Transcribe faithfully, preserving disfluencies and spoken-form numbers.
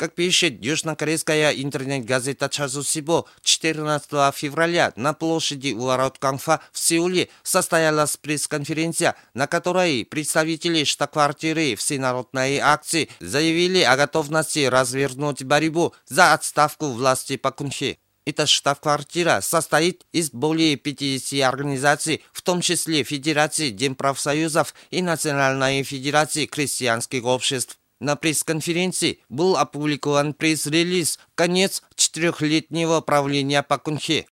Как пишет южнокорейская интернет-газета Часусибо, четырнадцатого февраля на площади у ворот Канфа в Сеуле состоялась пресс-конференция, на которой представители штаб-квартиры Всенародной акции заявили о готовности развернуть борьбу за отставку власти Пак Кын Хе. Эта штаб-квартира состоит из более пятидесяти организаций, в том числе Федерации Демпрофсоюзов и Национальной Федерации крестьянских обществ. На пресс-конференции был опубликован пресс-релиз «Конец четырехлетнего правления Пак Кын Хе».